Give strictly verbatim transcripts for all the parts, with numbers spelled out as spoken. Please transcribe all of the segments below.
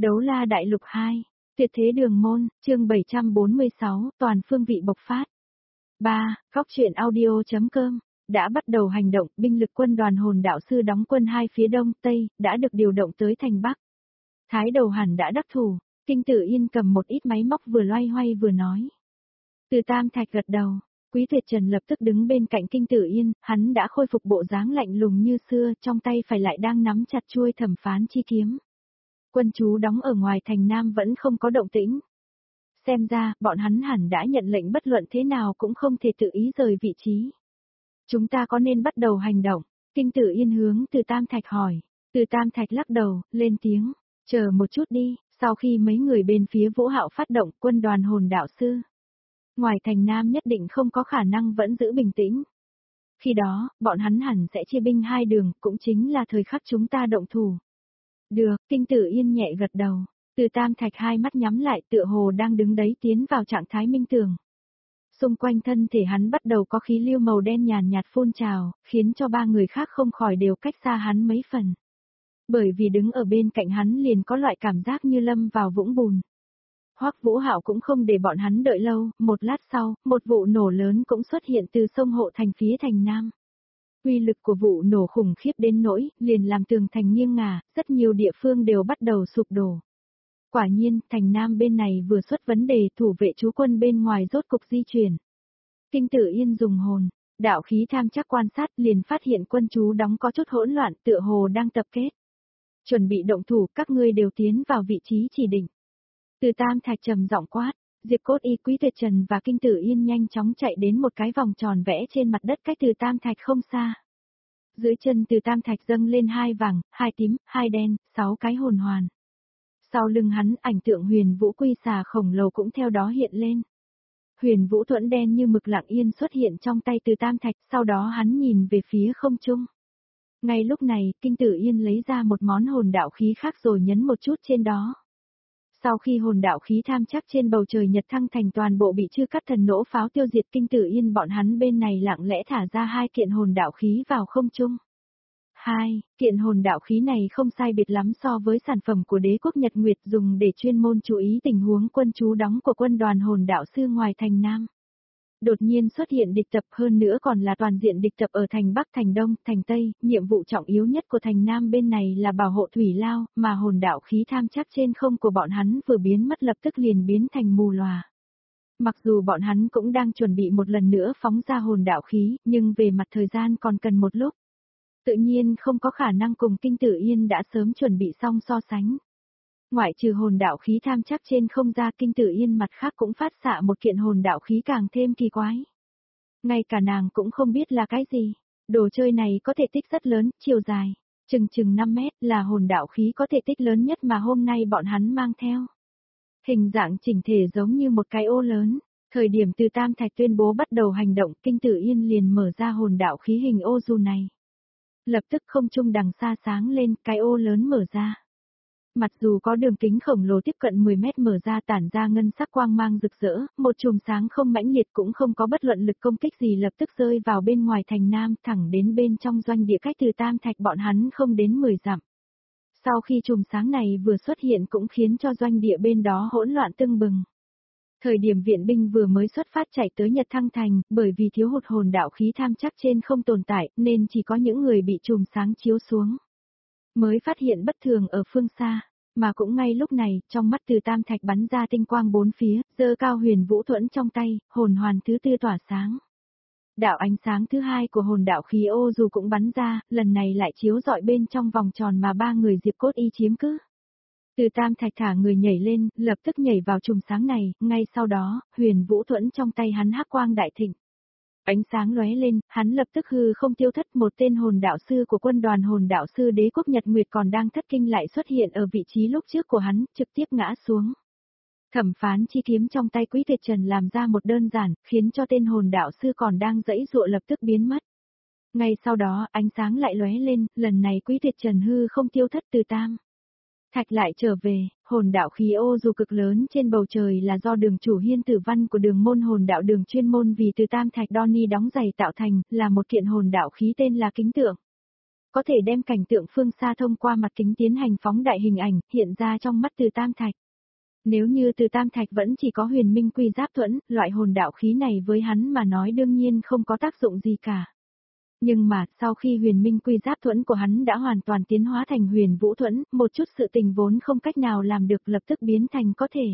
Đấu la đại lục hai, tuyệt thế đường môn, chương bảy trăm bốn mươi sáu, toàn phương vị bộc phát. ba. Góc truyện audio.com đã bắt đầu hành động, binh lực quân đoàn hồn đạo sư đóng quân hai phía đông, tây, đã được điều động tới thành bắc. Thái đầu hẳn đã đắc thủ, Kinh Tử Yên cầm một ít máy móc vừa loay hoay vừa nói. Từ Tam Thạch gật đầu, Quý Tuyệt Trần lập tức đứng bên cạnh Kinh Tử Yên, hắn đã khôi phục bộ dáng lạnh lùng như xưa, trong tay phải lại đang nắm chặt chuôi thẩm phán chi kiếm. Quân chú đóng ở ngoài thành Nam vẫn không có động tĩnh. Xem ra, bọn hắn hẳn đã nhận lệnh bất luận thế nào cũng không thể tự ý rời vị trí. Chúng ta có nên bắt đầu hành động? Kinh Tử Yên hướng Từ Tam Thạch hỏi. Từ Tam Thạch lắc đầu, lên tiếng, chờ một chút đi, sau khi mấy người bên phía Vũ Hạo phát động quân đoàn hồn đạo sư. Ngoài thành Nam nhất định không có khả năng vẫn giữ bình tĩnh. Khi đó, bọn hắn hẳn sẽ chia binh hai đường, cũng chính là thời khắc chúng ta động thủ. Được, Kinh Tử Yên nhẹ gật đầu. Từ Tam Thạch hai mắt nhắm lại tựa hồ đang đứng đấy tiến vào trạng thái minh tường. Xung quanh thân thể hắn bắt đầu có khí lưu màu đen nhàn nhạt phun trào, khiến cho ba người khác không khỏi đều cách xa hắn mấy phần. Bởi vì đứng ở bên cạnh hắn liền có loại cảm giác như lâm vào vũng bùn. Hoắc Vũ Hạo cũng không để bọn hắn đợi lâu, một lát sau, một vụ nổ lớn cũng xuất hiện từ sông Hộ Thành phía thành Nam. Uy lực của vụ nổ khủng khiếp đến nỗi, liền làm tường thành nghiêng ngả, rất nhiều địa phương đều bắt đầu sụp đổ. Quả nhiên, thành Nam bên này vừa xuất vấn đề, thủ vệ trú quân bên ngoài rốt cục di chuyển. Kinh Tử Yên dùng hồn, đạo khí tham chắc quan sát, liền phát hiện quân chú đóng có chút hỗn loạn, tựa hồ đang tập kết. Chuẩn bị động thủ, các ngươi đều tiến vào vị trí chỉ định. Từ Tam Thạch trầm giọng quát, Diệp Cốt Y, Quý Tuyệt Trần và Kinh Tử Yên nhanh chóng chạy đến một cái vòng tròn vẽ trên mặt đất cách Từ Tam Thạch không xa. Dưới chân Từ Tam Thạch dâng lên hai vàng, hai tím, hai đen, sáu cái hồn hoàn. Sau lưng hắn, ảnh tượng Huyền Vũ Quy xà khổng lồ cũng theo đó hiện lên. Huyền Vũ thuẫn đen như mực lặng yên xuất hiện trong tay Từ Tam Thạch, sau đó hắn nhìn về phía không trung. Ngay lúc này, Kinh Tử Yên lấy ra một món hồn đạo khí khác rồi nhấn một chút trên đó. Sau khi hồn đạo khí tham chắc trên bầu trời Nhật Thăng Thành toàn bộ bị chư cắt thần nổ pháo tiêu diệt, Kinh Tử Yên bọn hắn bên này lặng lẽ thả ra hai kiện hồn đạo khí vào không trung. Hai, kiện hồn đạo khí này không sai biệt lắm so với sản phẩm của đế quốc Nhật Nguyệt dùng để chuyên môn chú ý tình huống quân trú đóng của quân đoàn hồn đạo sư ngoài thành Nam. Đột nhiên xuất hiện địch tập, hơn nữa còn là toàn diện địch tập ở thành Bắc, thành Đông, thành Tây, nhiệm vụ trọng yếu nhất của thành Nam bên này là bảo hộ thủy lao, mà hồn đạo khí tham chắc trên không của bọn hắn vừa biến mất lập tức liền biến thành mù lòa. Mặc dù bọn hắn cũng đang chuẩn bị một lần nữa phóng ra hồn đạo khí, nhưng về mặt thời gian còn cần một lúc. Tự nhiên không có khả năng cùng Kinh Tử Yên đã sớm chuẩn bị xong so sánh. Ngoại trừ hồn đạo khí tham chắc trên không ra, Kinh Tử Yên mặt khác cũng phát xạ một kiện hồn đạo khí càng thêm kỳ quái. Ngay cả nàng cũng không biết là cái gì. Đồ chơi này có thể tích rất lớn, chiều dài, chừng chừng năm mét, là hồn đạo khí có thể tích lớn nhất mà hôm nay bọn hắn mang theo. Hình dạng chỉnh thể giống như một cái ô lớn. Thời điểm Từ Tam Thạch tuyên bố bắt đầu hành động, Kinh Tử Yên liền mở ra hồn đạo khí hình ô dù này. Lập tức không trung đằng xa sáng lên, cái ô lớn mở ra. Mặc dù có đường kính khổng lồ tiếp cận mười mét mở ra tản ra ngân sắc quang mang rực rỡ, một chùm sáng không mãnh liệt cũng không có bất luận lực công kích gì lập tức rơi vào bên ngoài thành Nam thẳng đến bên trong doanh địa cách Từ Tam Thạch bọn hắn không đến mười dặm. Sau khi chùm sáng này vừa xuất hiện cũng khiến cho doanh địa bên đó hỗn loạn tưng bừng. Thời điểm viện binh vừa mới xuất phát chạy tới Nhật Thăng Thành, bởi vì thiếu hụt hồn đạo khí tham chắc trên không tồn tại, nên chỉ có những người bị chùm sáng chiếu xuống. Mới phát hiện bất thường ở phương xa, mà cũng ngay lúc này, trong mắt Từ Tam Thạch bắn ra tinh quang bốn phía, giơ cao Huyền Vũ thuẫn trong tay, hồn hoàn thứ tư tỏa sáng. Đạo ánh sáng thứ hai của hồn đạo khí ô dù cũng bắn ra, lần này lại chiếu rọi bên trong vòng tròn mà ba người Diệp Cốt Y chiếm cứ. Từ Tam Thạch thả người nhảy lên, lập tức nhảy vào chùm sáng này, ngay sau đó, Huyền Vũ thuẫn trong tay hắn hắc quang đại thịnh. Ánh sáng lóe lên, hắn lập tức hư không tiêu thất, một tên hồn đạo sư của quân đoàn hồn đạo sư đế quốc Nhật Nguyệt còn đang thất kinh lại xuất hiện ở vị trí lúc trước của hắn, trực tiếp ngã xuống. Thẩm phán chi kiếm trong tay Quý Tuyệt Trần làm ra một đơn giản, khiến cho tên hồn đạo sư còn đang giãy giụa lập tức biến mất. Ngay sau đó, ánh sáng lại lóe lên, lần này Quý Tuyệt Trần hư không tiêu thất. Từ Tam Thạch lại trở về, hồn đạo khí ô dù cực lớn trên bầu trời là do đường chủ Hiên Tử Văn của đường môn hồn đạo đường chuyên môn vì Từ Tam Thạch Donny đóng giày tạo thành, là một kiện hồn đạo khí tên là Kính Tượng. có thể đem cảnh tượng phương xa thông qua mặt kính tiến hành phóng đại hình ảnh, hiện ra trong mắt Từ Tam Thạch. Nếu như Từ Tam Thạch vẫn chỉ có huyền minh quy giáp thuẫn, loại hồn đạo khí này với hắn mà nói đương nhiên không có tác dụng gì cả. Nhưng mà, sau khi huyền minh quy giáp thuẫn của hắn đã hoàn toàn tiến hóa thành huyền vũ thuẫn, một chút sự tình vốn không cách nào làm được lập tức biến thành có thể.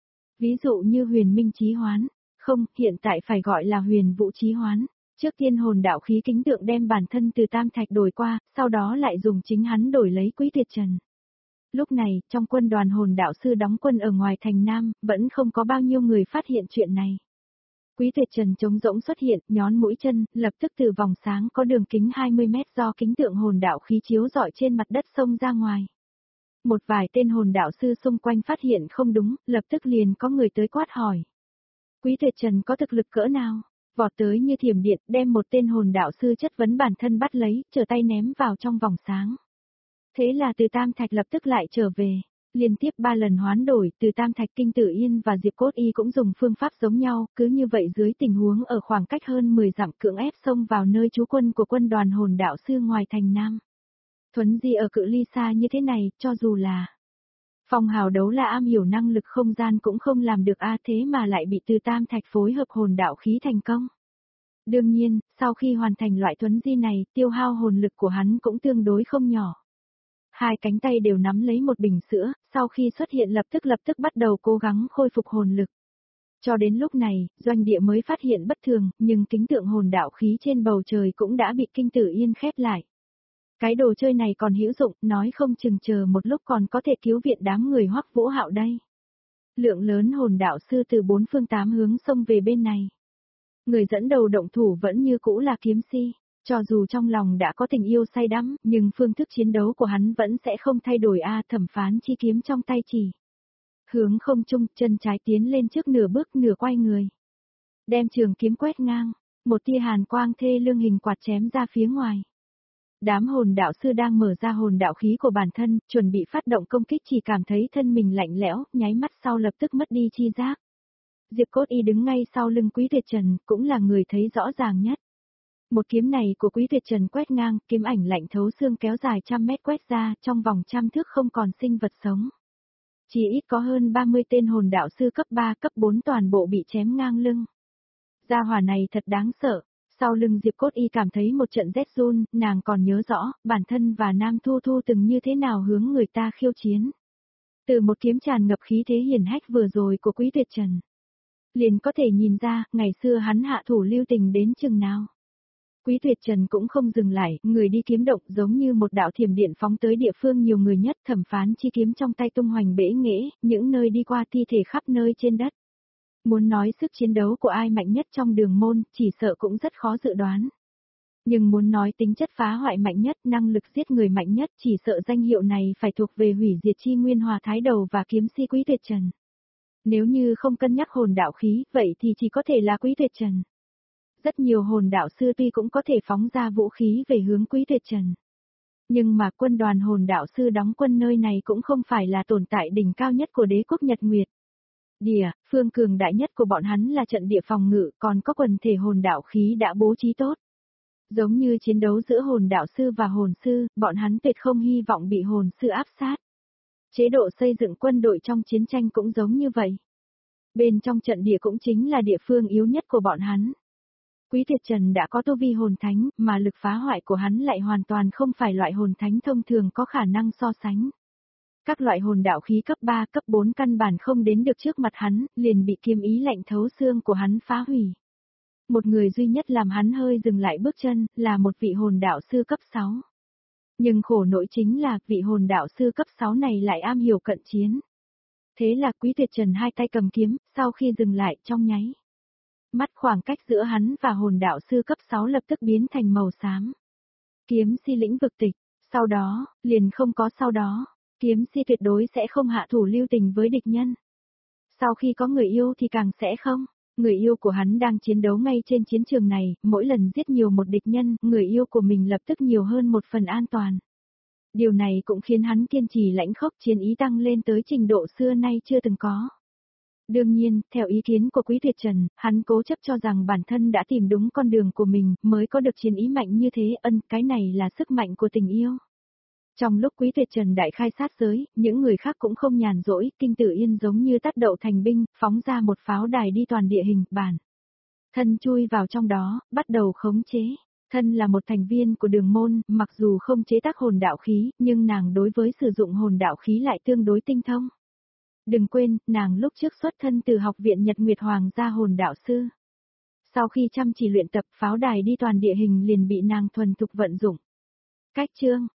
Ví dụ như huyền minh chí hoán, không, hiện tại phải gọi là huyền vũ chí hoán. Trước tiên hồn đạo khí kính tượng đem bản thân Từ Tam Thạch đổi qua, sau đó lại dùng chính hắn đổi lấy Quý Tuyệt Trần. Lúc này, trong quân đoàn hồn đạo sư đóng quân ở ngoài thành Nam, vẫn không có bao nhiêu người phát hiện chuyện này. Quý Tuyệt Trần trống rỗng xuất hiện, nhón mũi chân, lập tức từ vòng sáng có đường kính hai mươi mét do kính tượng hồn đạo khí chiếu rọi trên mặt đất xông ra ngoài. Một vài tên hồn đạo sư xung quanh phát hiện không đúng, lập tức liền có người tới quát hỏi. Quý Tuyệt Trần có thực lực cỡ nào? Vọt tới như thiểm điện, đem một tên hồn đạo sư chất vấn bản thân bắt lấy, trở tay ném vào trong vòng sáng. Thế là Từ Tam Thạch lập tức lại trở về. Liên tiếp ba lần hoán đổi, Từ Tam Thạch, Kinh Tử Yên và Diệp Cốt Y cũng dùng phương pháp giống nhau, cứ như vậy dưới tình huống ở khoảng cách hơn mười dặm cưỡng ép xông vào nơi trú quân của quân đoàn hồn đạo sư ngoài thành Nam. Thuấn di ở cự ly xa như thế này, cho dù là Phong Hào Đấu là am hiểu năng lực không gian cũng không làm được a thế mà lại bị Từ Tam Thạch phối hợp hồn đạo khí thành công. Đương nhiên, sau khi hoàn thành loại thuấn di này, tiêu hao hồn lực của hắn cũng tương đối không nhỏ. Hai cánh tay đều nắm lấy một bình sữa, sau khi xuất hiện lập tức lập tức bắt đầu cố gắng khôi phục hồn lực. Cho đến lúc này, doanh địa mới phát hiện bất thường, nhưng kính tượng hồn đạo khí trên bầu trời cũng đã bị Kinh Tử Yên khép lại. Cái đồ chơi này còn hữu dụng, nói không chừng chờ một lúc còn có thể cứu viện đám người Hoắc Vũ Hạo đây. Lượng lớn hồn đạo sư từ bốn phương tám hướng xông về bên này. Người dẫn đầu động thủ vẫn như cũ là Kiếm Si. Cho dù trong lòng đã có tình yêu say đắm, nhưng phương thức chiến đấu của hắn vẫn sẽ không thay đổi a thẩm phán chi kiếm trong tay chỉ. Hướng không trung, chân trái tiến lên trước nửa bước nửa quay người. Đem trường kiếm quét ngang, một tia hàn quang thê lương hình quạt chém ra phía ngoài. Đám hồn đạo sư đang mở ra hồn đạo khí của bản thân, chuẩn bị phát động công kích chỉ cảm thấy thân mình lạnh lẽo, nháy mắt sau lập tức mất đi chi giác. Diệp Cốt Y đứng ngay sau lưng Quý Tuyệt Trần, cũng là người thấy rõ ràng nhất. Một kiếm này của Quý Tuyệt Trần quét ngang, kiếm ảnh lạnh thấu xương kéo dài trăm mét quét ra, trong vòng trăm thước không còn sinh vật sống. Chỉ ít có hơn ba mươi tên hồn đạo sư cấp ba, cấp bốn toàn bộ bị chém ngang lưng. Gia hỏa này thật đáng sợ. Sau lưng Diệp Cốt Y cảm thấy một trận rét run, nàng còn nhớ rõ, bản thân và Nam Thu Thu từng như thế nào hướng người ta khiêu chiến. Từ một kiếm tràn ngập khí thế hiển hách vừa rồi của Quý Tuyệt Trần, liền có thể nhìn ra, ngày xưa hắn hạ thủ lưu tình đến chừng nào. Quý Tuyệt Trần cũng không dừng lại, người đi kiếm động giống như một đạo thiểm điện phóng tới địa phương nhiều người nhất, thẩm phán chi kiếm trong tay tung hoành bể nghễ, những nơi đi qua thi thể khắp nơi trên đất. Muốn nói sức chiến đấu của ai mạnh nhất trong đường môn, chỉ sợ cũng rất khó dự đoán. Nhưng muốn nói tính chất phá hoại mạnh nhất, năng lực giết người mạnh nhất, chỉ sợ danh hiệu này phải thuộc về hủy diệt chi nguyên hòa thái đầu và kiếm si Quý Tuyệt Trần. Nếu như không cân nhắc hồn đạo khí, vậy thì chỉ có thể là Quý Tuyệt Trần. Rất nhiều hồn đạo sư tuy cũng có thể phóng ra vũ khí về hướng Quý Tuyệt Trần. Nhưng mà quân đoàn hồn đạo sư đóng quân nơi này cũng không phải là tồn tại đỉnh cao nhất của đế quốc Nhật Nguyệt. Địa, phương cường đại nhất của bọn hắn là trận địa phòng ngự, còn có quần thể hồn đạo khí đã bố trí tốt. Giống như chiến đấu giữa hồn đạo sư và hồn sư, bọn hắn tuyệt không hy vọng bị hồn sư áp sát. Chế độ xây dựng quân đội trong chiến tranh cũng giống như vậy. Bên trong trận địa cũng chính là địa phương yếu nhất của bọn hắn. Quý Tuyệt Trần đã có tu vi hồn thánh, mà lực phá hoại của hắn lại hoàn toàn không phải loại hồn thánh thông thường có khả năng so sánh. Các loại hồn đạo khí cấp ba, cấp bốn căn bản không đến được trước mặt hắn, liền bị kiếm ý lạnh thấu xương của hắn phá hủy. Một người duy nhất làm hắn hơi dừng lại bước chân, là một vị hồn đạo sư cấp sáu. Nhưng khổ nỗi chính là, vị hồn đạo sư cấp sáu này lại am hiểu cận chiến. Thế là Quý Tuyệt Trần hai tay cầm kiếm, sau khi dừng lại trong nháy mắt khoảng cách giữa hắn và hồn đạo sư cấp sáu lập tức biến thành màu xám. Kiếm si lĩnh vực tịch, sau đó, liền không có sau đó, kiếm si tuyệt đối sẽ không hạ thủ lưu tình với địch nhân. Sau khi có người yêu thì càng sẽ không, người yêu của hắn đang chiến đấu ngay trên chiến trường này, mỗi lần giết nhiều một địch nhân, người yêu của mình lập tức nhiều hơn một phần an toàn. Điều này cũng khiến hắn kiên trì lãnh khốc chiến ý tăng lên tới trình độ xưa nay chưa từng có. Đương nhiên, theo ý kiến của Quý Tuyệt Trần, hắn cố chấp cho rằng bản thân đã tìm đúng con đường của mình, mới có được chiến ý mạnh như thế, ân, cái này là sức mạnh của tình yêu. Trong lúc Quý Tuyệt Trần đại khai sát giới, những người khác cũng không nhàn rỗi, Kinh Tử Yên giống như tát đậu thành binh, phóng ra một pháo đài đi toàn địa hình, bản. Thân chui vào trong đó, bắt đầu khống chế. Thân là một thành viên của đường môn, mặc dù không chế tác hồn đạo khí, nhưng nàng đối với sử dụng hồn đạo khí lại tương đối tinh thông. Đừng quên, nàng lúc trước xuất thân từ học viện Nhật Nguyệt Hoàng gia hồn đạo sư. Sau khi chăm chỉ luyện tập pháo đài đi toàn địa hình liền bị nàng thuần thục vận dụng. Cách chương